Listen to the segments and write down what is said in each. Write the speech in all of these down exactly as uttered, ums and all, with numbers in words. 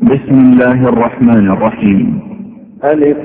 بسم الله الرحمن الرحيم. ألف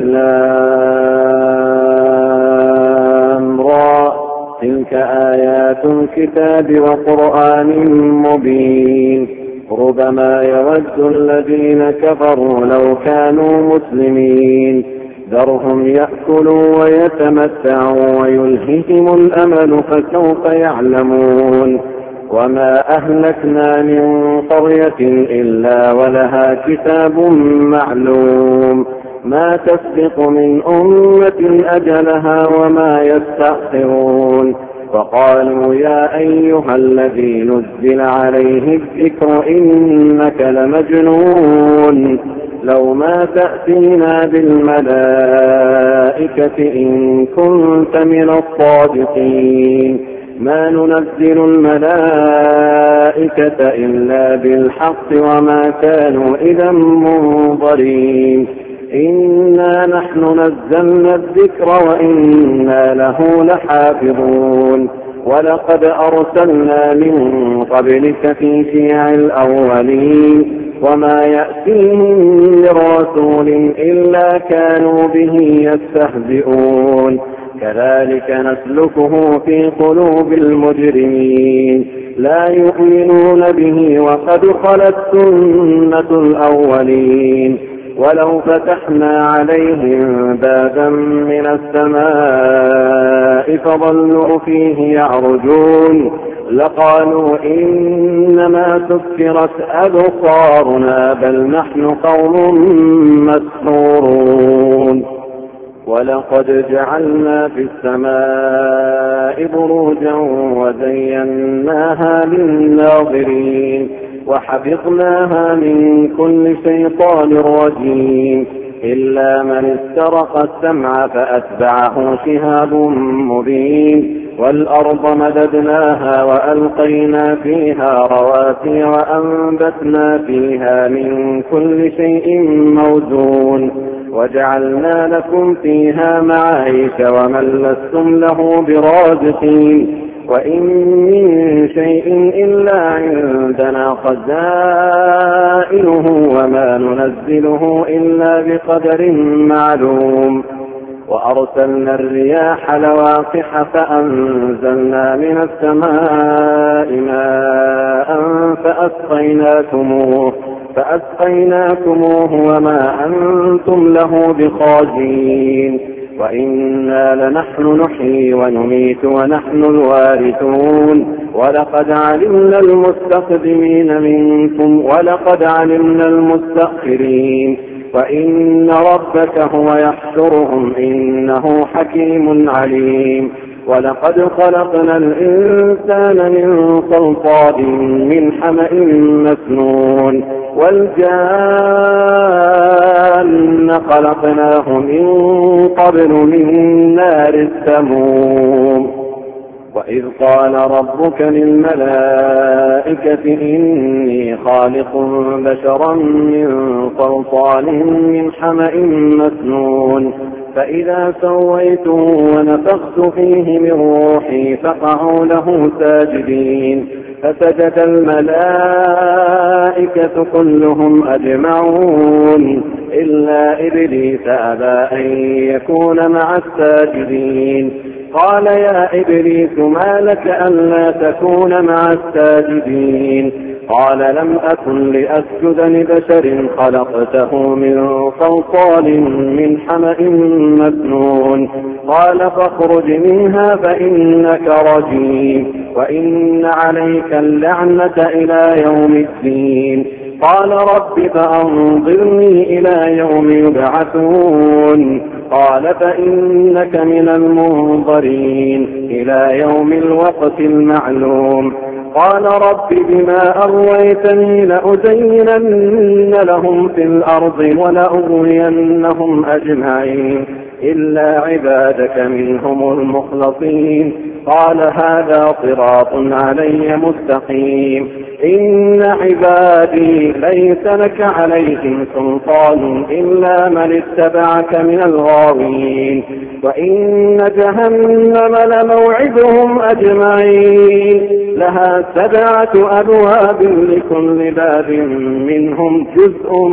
لام را، تلك آيات الكتاب وقرآن مبين. ربما يود الذين كفروا لو كانوا مسلمين، ذرهم يأكلوا ويتمتعوا ويلههم الأمل فسوف يعلمون. وما أهلكنا من قرية إلا ولها كتاب معلوم، ما تسبق من أمة أجلها وما يستأخرون. وقالوا يا أيها الذي نزل عليه الذكر إنك لمجنون، لو ما تأتينا بالملائكة إن كنت من الصادقين، ما ننزل الملائكة إلا بالحق وما كانوا إذا منظرين. إنا نحن نزلنا الذكر وإنا له لحافظون. ولقد أرسلنا من قبلك في شيع الأولين، وما يأتيهم من رسول إلا كانوا به يستهزئون. كذلك نسلكه في قلوب المجرمين، لا يؤمنون به وقد خلت سنة الأولين. ولو فتحنا عليهم بابا من السماء فظلوا فيه يعرجون لقالوا إنما سكرت أبصارنا بل نحن قوم مسحورون. ولقد جعلنا في السماء بروجا وزيناها للناظرين وحفظناها من كل شيطان رجيم إلا من استرق السمع فأتبعه شهاب مبين. والأرض مددناها وألقينا فيها رواسي وأنبتنا فيها من كل شيء موزون وجعلنا لكم فيها معايش ومن لستم له برازقين. وإن من شيء إلا عندنا خزائنه وما ننزله إلا بقدر معلوم. وأرسلنا الرياح لواقح فأنزلنا من السماء ماء فأسقيناكموه فأسقيناكموه وما أنتم له بخازين. وإنا لنحن نحيي ونميت ونحن الوارثون. ولقد علمنا المستقدمين منكم ولقد علمنا المستأخرين وإن ربك هو يحشرهم إنه حكيم عليم. ولقد خلقنا الإنسان من صلصال من حمأ مسنون والجان خلقناه من قبل من نار السموم. وإذ قال ربك للملائكة إني خالق بشرا من صلصال من حمأ مسنون فإذا سويته ونفخت فيه من روحي فقعوا له ساجدين فسجد الملائكة كلهم أجمعون إلا إبليس أبى أن يكون مع الساجدين. قال يا إبليس ما لك ألا تكون مع الساجدين؟ قال لم أكن لأسجد لبشر خلقته من صلصال من حمأ مسنون. قال فاخرج منها فإنك رجيم وإن عليك اللعنة إلى يوم الدين. قال رب فأنظرني إلى يوم يبعثون. قال فإنك من المنظرين إلى يوم الوقت المعلوم. قال رب بما أغويتني لأزينن لهم في الأرض ولأغوينهم أجمعين إلا عبادك منهم المخلصين. قال هذا صراط علي مستقيم. إن عبادي ليس لك عليهم سلطان إلا من اتبعك من الغاوين. وإن جهنم لموعدهم أجمعين لها سبعة أبواب لكل باب منهم جزء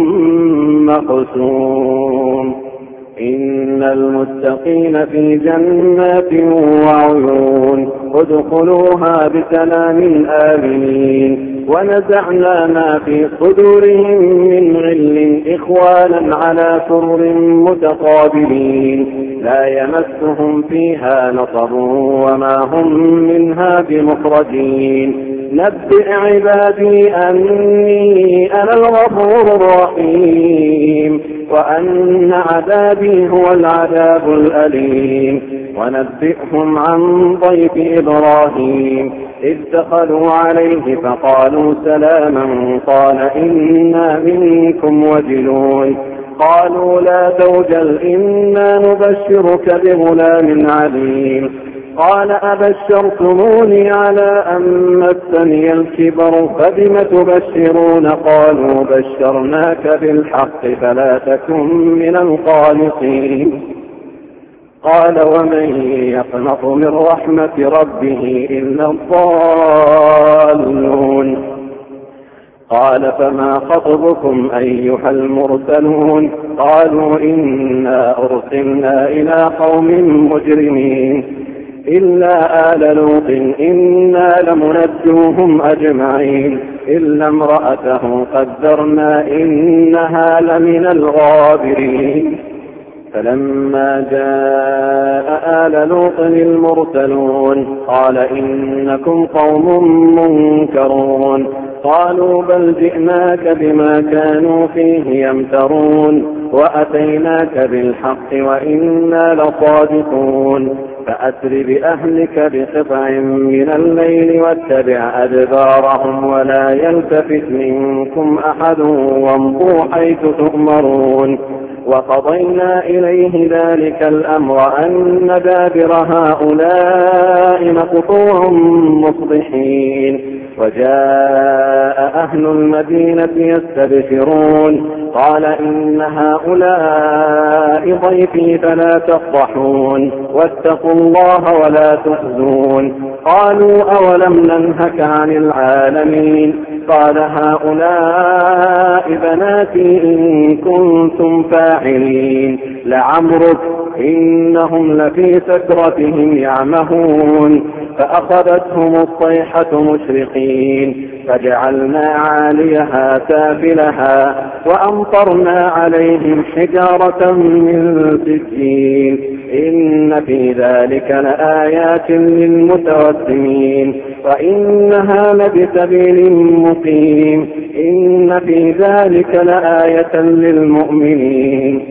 مقسوم. إن المتقين في جنات وعيون ادخلوها بسلام آمنين. ونزعنا ما في صدورهم من غل إخوانا على سرر متقابلين لا يمسهم فيها نصب وما هم منها بمخرجين. نبئ عبادي أني أنا الغفور الرحيم وأن عذابي هو العذاب الأليم. ونبئهم عن ضيف إبراهيم إذ دخلوا عليه فقالوا سلاما قال إنا منكم وجلون. قالوا لا توجل إنا نبشرك بغلام عليم. قال أبشرتموني على أن مسني الكبر فبم تبشرون؟ قالوا بشرناك بالحق فلا تكن من القانطين. قال ومن يقنط من رحمة ربه إلا الضالون. قال فما خطبكم أيها المرسلون؟ قالوا إنا أرسلنا إلى قوم مجرمين إلا آل لوط إنا لمنجوهم أجمعين إلا امرأته قدرنا إنها لمن الغابرين. فلما جاء آل لوط المرسلون قال إنكم قوم منكرون. قالوا بل جئناك بما كانوا فيه يمترون وأتيناك بالحق وإنا لصادقون. فأسر بأهلك بقطع من الليل واتبع أدبارهم ولا يلتفت منكم أحد وامضوا حيث تؤمرون. وقضينا إليه ذلك الأمر أن دابر هؤلاء مقطوع مصبحين. وجاء أهل المدينة يستبشرون قال إن هؤلاء ضيفي فلا تفضحون واتقوا الله ولا تخزون. قالوا أولم ننهك عن العالمين؟ قال هؤلاء بناتي إن كنتم فاعلين لعمرك إنهم لفي سكرتهم يعمهون. فأخذتهم الصيحة مشرقين فجعلنا عاليها سافلها وأمطرنا عليهم حجارة من سجيل. إن في ذلك لآيات للمتوسمين وإنها لبسبيل مقيم. إن في ذلك لآية للمؤمنين.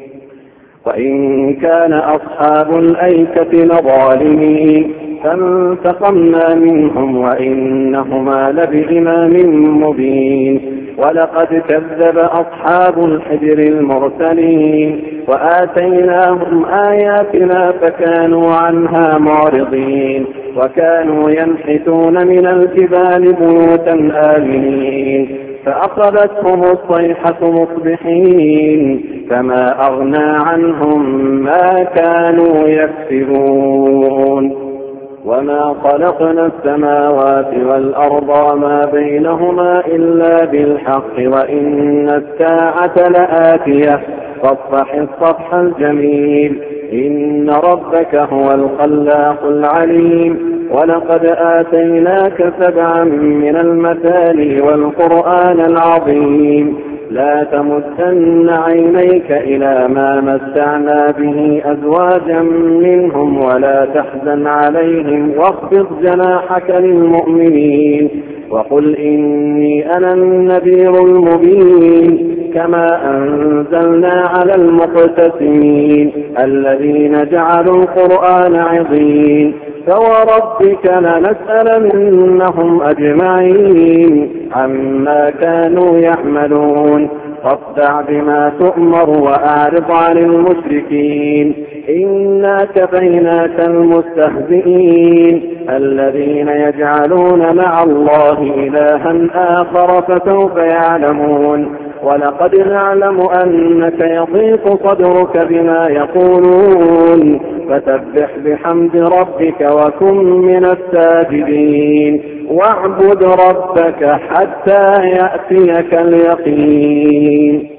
وإن كان أصحاب الأيكة لظالمين فانتقمنا منهم وإنهما لبإمام مبين. ولقد كذب أصحاب الحجر المرسلين وآتيناهم آياتنا فكانوا عنها معرضين. وكانوا ينحتون من الجبال بيوتا آمنين فأخذتهم الصيحة مصبحين فما أغنى عنهم ما كانوا يكسبون. وما خلقنا السماوات والأرض وما بينهما إلا بالحق وإن الساعة لآتية فاصفح الصفح الجميل. إن ربك هو الخلاق العليم. ولقد آتيناك سبعا من المثاني والقرآن العظيم. لا تمدن عينيك إلى ما متعنا به أزواجا منهم ولا تحزن عليهم واخفض جناحك للمؤمنين وقل إني أنا النذير المبين. كما أنزلنا على المقتسمين الذين جعلوا القرآن عظيم. فوربك لنسألنهم أجمعين عما كانوا يعملون. فاصدع بما تؤمر وأعرض عن المشركين إنا كفيناك المستهزئين الذين يجعلون مع الله إلها آخر فسوف يعلمون ولقد نعلم أنك يضيق صدرك بما يقولون فسبح بحمد ربك وكن من الساجدين واعبد ربك حتى يأتيك اليقين.